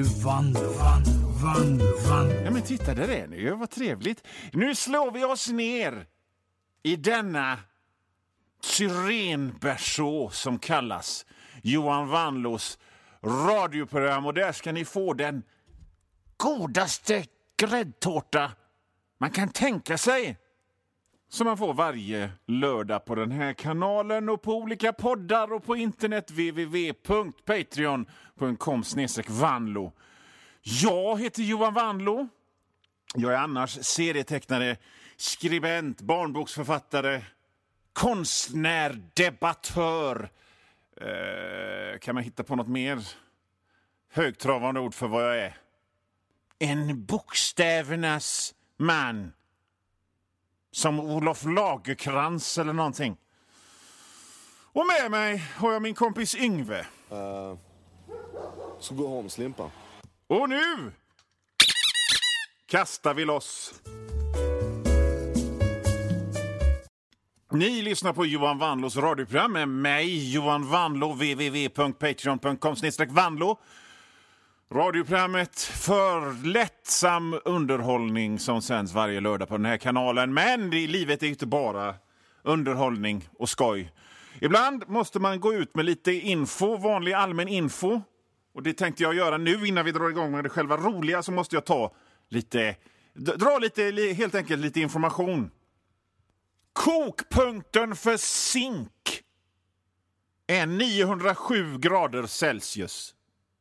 ju Vanlo. Ja, men titta, där är ni ju. Vad trevligt. Nu slår vi oss ner i denna syrenberså som kallas Johan Vanlos radioprogram. Och där ska ni få den godaste gräddtårta man kan tänka sig. Som man får varje lördag på den här kanalen och på olika poddar och på internet www.patreon.com/Vanlo. Jag heter Johan Vanlo. Jag är annars serietecknare, skribent, barnboksförfattare, konstnär, debattör. Kan man hitta på något mer högtravande ord för vad jag är? En bokstävernas man. Som Olof Lagerkrans eller någonting. Och med mig har jag min kompis Yngve. Så gå hem, slimpa. Och nu kastar vi loss. Ni lyssnar på Johan Vanlos radioprogram med mig, Johan Vanlo, www.patreon.com/Vanlo. Radioprogrammet för lättsam underhållning som sänds varje lördag på den här kanalen. Men livet är inte bara underhållning och skoj. Ibland måste man gå ut med lite info, vanlig allmän info. Och det tänkte jag göra nu innan vi drar igång med det själva roliga, så måste jag dra lite, helt enkelt lite information. Kokpunkten för zink är 907 grader Celsius.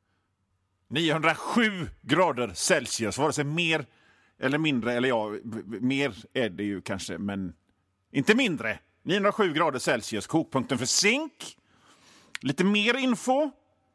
907 grader Celsius, vare sig mer eller mindre, eller ja, mer är det ju kanske, men inte mindre. 907 grader Celsius, kokpunkten för zink. Lite mer info.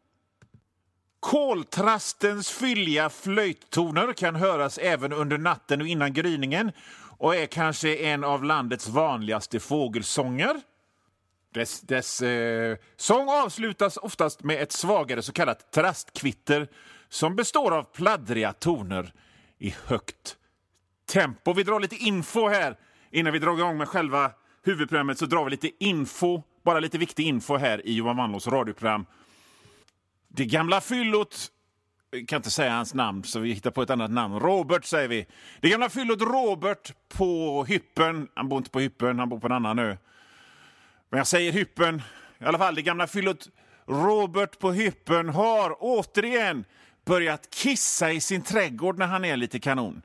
Koltrastens fylliga flöjttoner kan höras även under natten och innan gryningen och är kanske en av landets vanligaste fågelsånger. Dess sång avslutas oftast med ett svagare så kallat trastkvitter som består av pladdriga toner i högt tempo. Vi drar lite info här innan vi drar igång med själva huvudprogrammet, så drar vi lite info, bara lite viktig info här i Johan Vanlos radioprogram. Det gamla fyllot, jag kan inte säga hans namn så vi hittar på ett annat namn. Robert säger vi. Det gamla fyllot Robert på Hyppen, han bor inte på Hyppen, han bor på en annan ö. Men jag säger Hyppen, i alla fall det gamla fyllot Robert på Hyppen har återigen börjat kissa i sin trädgård när han är lite kanon.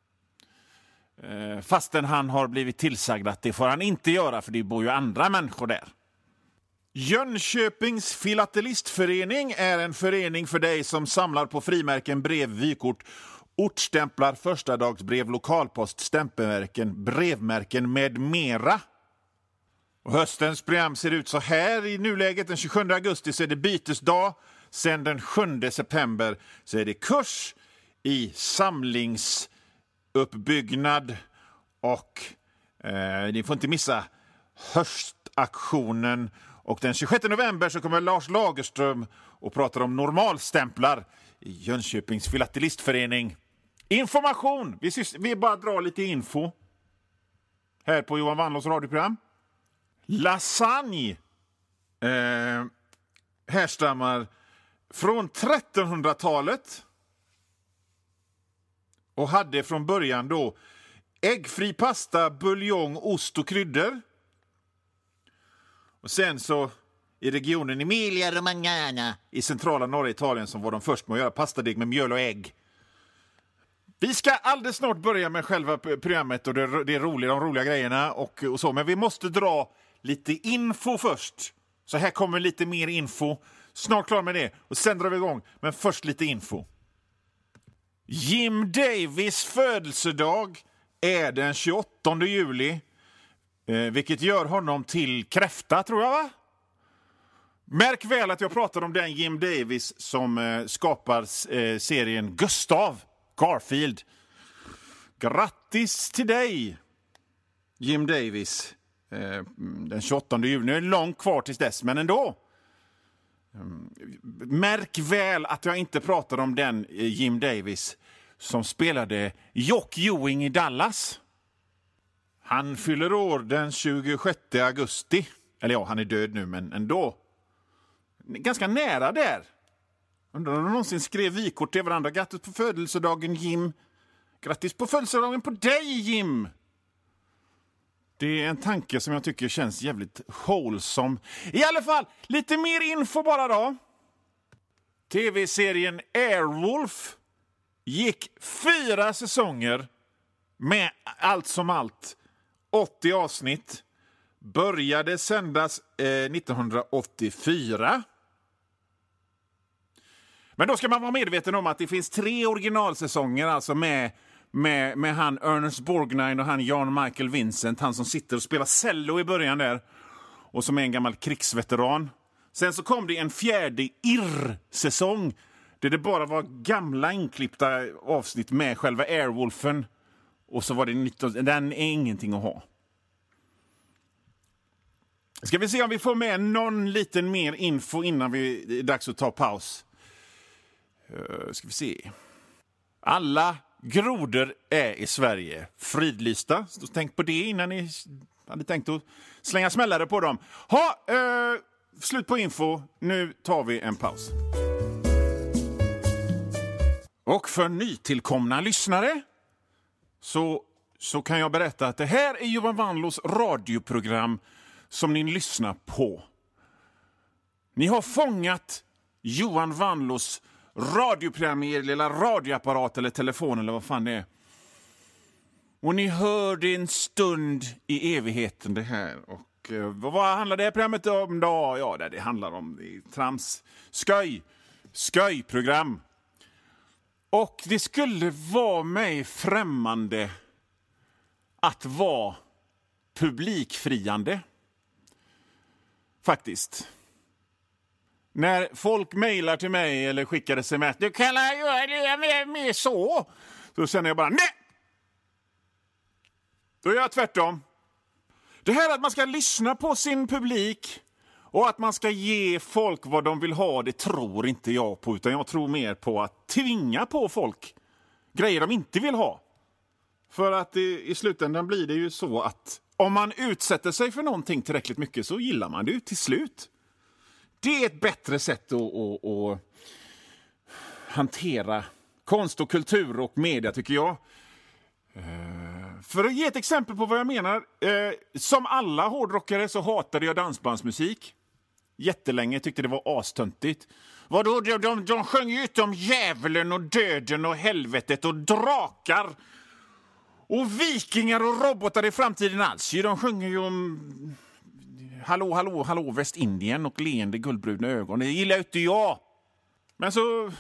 Fastän han har blivit tillsagd att det får han inte göra för det bor ju andra människor där. Jönköpings filatelistförening är en förening för dig som samlar på frimärken, brev, vykort, ortstämplar, förstadagsbrev, lokalpost, stämpelmärken, brevmärken med mera. Och höstens program ser ut så här i nuläget. Den 27 augusti så är det bytesdag. Sen den 7 september så är det kurs i samlingsuppbyggnad. Och ni får inte missa höstaktionen. Och den 26 november så kommer Lars Lagerström och pratar om normalstämplar i Jönköpings filatelistförening. Information! Vi bara drar lite info här på Johan Vanlos radioprogram. Lasagne härstammar från 1300-talet och hade från början då äggfri pasta, buljong, ost och kryddor. Och sen så i regionen Emilia-Romagna i centrala norra Italien som var de först med att göra pastadeg med mjöl och ägg. Vi ska alldeles snart börja med själva programmet och det är de roliga grejerna och så. Men vi måste dra lite info först. Så här kommer lite mer info. Snart klar med det. Och sen drar vi igång. Men först lite info. Jim Davis födelsedag är den 28 juli. Vilket gör honom till kräfta, tror jag, va? Märk väl att jag pratar om den Jim Davis som skapar serien Gustav Garfield. Grattis till dig, Jim Davis. Den 28 juni. Det är långt kvar tills dess, men ändå. Märk väl att jag inte pratar om den Jim Davis som spelade Jock Ewing i Dallas. Han fyller år den 26 augusti. Eller ja, han är död nu, men ändå. Ganska nära där. Undrar om de någonsin skrev vykort till varandra. Grattis på födelsedagen, Jim. Grattis på födelsedagen på dig, Jim. Det är en tanke som jag tycker känns jävligt wholesome. I alla fall, lite mer info bara då. TV-serien Airwolf gick 4 säsonger med allt som allt. 80 avsnitt. Började sändas 1984. Men då ska man vara medveten om att det finns 3 originalsäsonger alltså med han Ernest Borgnine och han Jan Michael Vincent, han som sitter och spelar cello i början där och som är en gammal krigsveteran. Sen så kom det en 4:e irr-säsong där det bara var gamla inklippta avsnitt med själva Airwolfen och så var det 19, den är ingenting att ha. Ska vi se om vi får med någon liten mer info innan det är dags att ta paus. Ska vi se. Alla grodor är i Sverige fridlysta. Så tänk på det innan ni hade tänkt att slänga smällare på dem. Slut på info. Nu tar vi en paus. Och för nytillkomna lyssnare så kan jag berätta att det här är Johan Wanlås radioprogram som ni lyssnar på. Ni har fångat Johan Wanlås radioprogram i er lilla radioapparat eller telefon eller vad fan det är. Och ni hör det en stund i evigheten det här. Och vad handlar det här programmet om då? Ja, det handlar om trams, skoj-program. Och det skulle vara mig främmande att vara publikfriande. Faktiskt. När folk mejlar till mig eller skickar sms, du kan göra det med så. Så känner jag bara, nej! Då gör jag tvärtom. Det här att man ska lyssna på sin publik och att man ska ge folk vad de vill ha, det tror inte jag på. Utan jag tror mer på att tvinga på folk grejer de inte vill ha. För att i slutändan blir det ju så att om man utsätter sig för någonting tillräckligt mycket så gillar man det till slut. Det är ett bättre sätt att hantera konst och kultur och media tycker jag. För att ge ett exempel på vad jag menar. Som alla hårdrockare så hatade jag dansbandsmusik. Jättelänge tyckte det var astöntigt. Vadå? De sjöng ju inte om djävulen och döden och helvetet och drakar och vikingar och robotar i framtiden alls. De sjunger ju om hallå Västindien och leende guldbruna ögon. Det gillar inte jag. Men så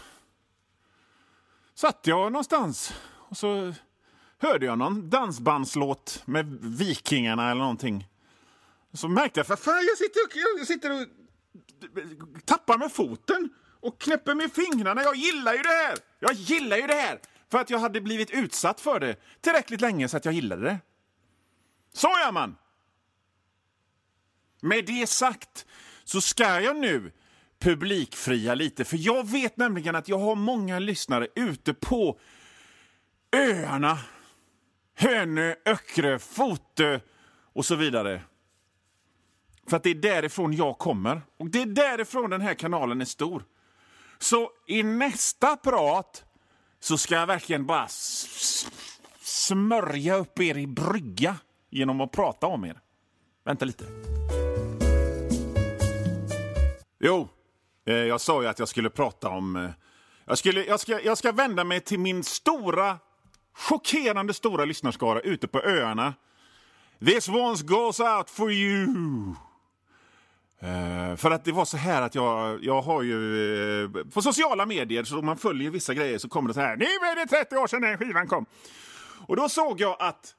satt jag någonstans och så hörde jag någon dansbandslåt med vikingarna eller någonting. Så märkte jag, för fan, jag sitter och tappar med foten och knäpper med fingrarna. Jag gillar ju det här. För att jag hade blivit utsatt för det tillräckligt länge så att jag gillade det. Så gör man. Med det sagt så ska jag nu publikfria lite. För jag vet nämligen att jag har många lyssnare ute på öarna. Hönö, Öckerö, Fotö och så vidare. För att det är därifrån jag kommer. Och det är därifrån den här kanalen är stor. Så i nästa prat så ska jag verkligen bara smörja upp er i brygga genom att prata om er. Vänta lite. Jo, jag sa ju att jag skulle prata om... Jag ska vända mig till min chockerande stora lyssnarskara ute på öarna. This one goes out for you. För att det var så här att jag har ju på sociala medier, så om man följer vissa grejer så kommer det så här: nu är det 30 år sedan den skivan kom. Och då såg jag att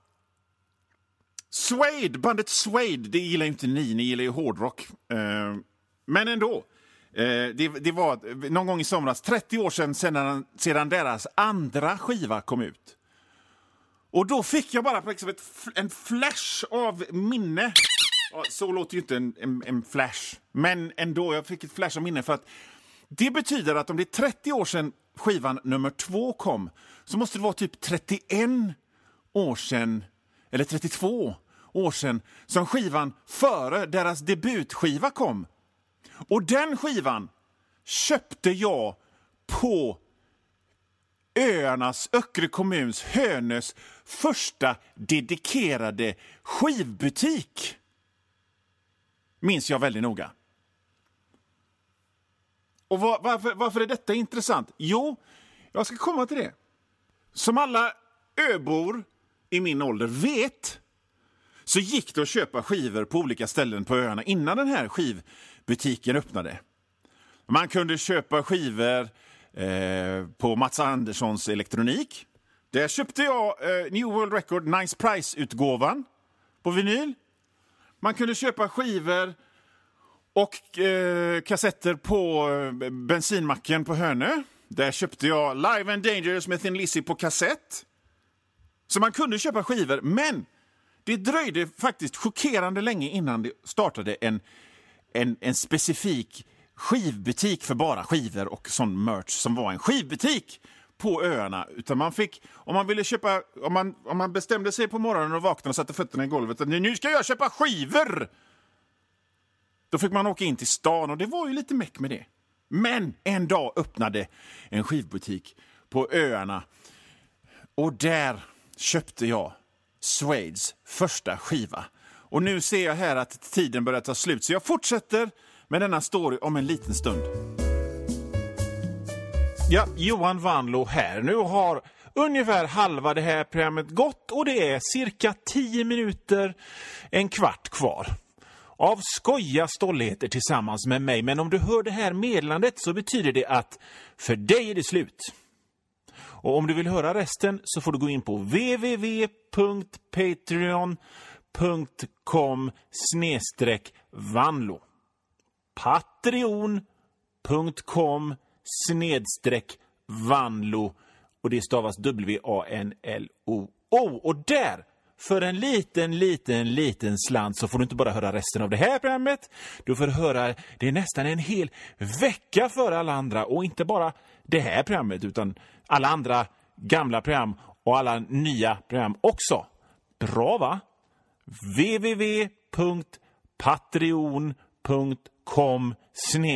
bandet Suede, det gillar ju inte ni gillar ju hårdrock. Men ändå, det var någon gång i somras, 30 år sedan deras andra skiva kom ut. Och då fick jag bara liksom en flash av minne. Så låter ju inte en flash. Men ändå, jag fick ett flash av minne. För att det betyder att om det är 30 år sedan skivan nummer 2 kom, så måste det vara typ 31 år sedan, eller 32 år sedan, som skivan före deras debutskiva kom. Och den skivan köpte jag på Öckerö kommuns Hönös första dedikerade skivbutik. Minns jag väldigt noga. Och varför är detta intressant? Jo, jag ska komma till det. Som alla öbor i min ålder vet, så gick det att köpa skivor på olika ställen på öarna innan den här skivbutiken öppnade. Man kunde köpa skivor på Mats Anderssons elektronik. Där köpte jag New World Record Nice Price-utgåvan på vinyl. Man kunde köpa skivor och kassetter på bensinmacken på Hönö. Där köpte jag Live and Dangerous med Thin Lizzy på kassett. Så man kunde köpa skivor, men det dröjde faktiskt chockerande länge innan det startade en specifik skivbutik för bara skivor och sån merch som var en skivbutik på öarna. Utan man fick, om man ville köpa, om man bestämde sig på morgonen och vaknade och satte fötterna i golvet att nu ska jag köpa skivor, då fick man åka in till stan, och det var ju lite meck med det. Men en dag öppnade en skivbutik på öarna, och där köpte jag Suedes första skiva. Och nu ser jag här att tiden börjar ta slut, så jag fortsätter med denna story om en liten stund. Ja, Johan Vanlo här. Nu har ungefär halva det här programmet gått, och det är cirka 10 minuter, en kvart kvar av skoja stolligheter tillsammans med mig. Men om du hör det här meddelandet så betyder det att för dig är det slut. Och om du vill höra resten så får du gå in på www.patreon.com/Vanlo. patreon.com/Vanlo, och det stavas WANLO. Och där, för en liten slant, så får du inte bara höra resten av det här programmet. Du får höra det nästan en hel vecka för alla andra, och inte bara det här programmet utan alla andra gamla program och alla nya program också. Bra, va? www.patreon.com/